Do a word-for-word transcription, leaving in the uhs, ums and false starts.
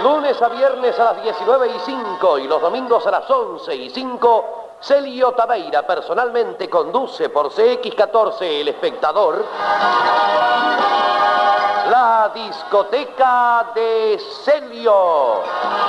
Lunes a viernes a las diecinueve y cinco y los domingos a las once y cinco, Celio Tabeira personalmente conduce por C X catorce El Espectador la discoteca de Celio.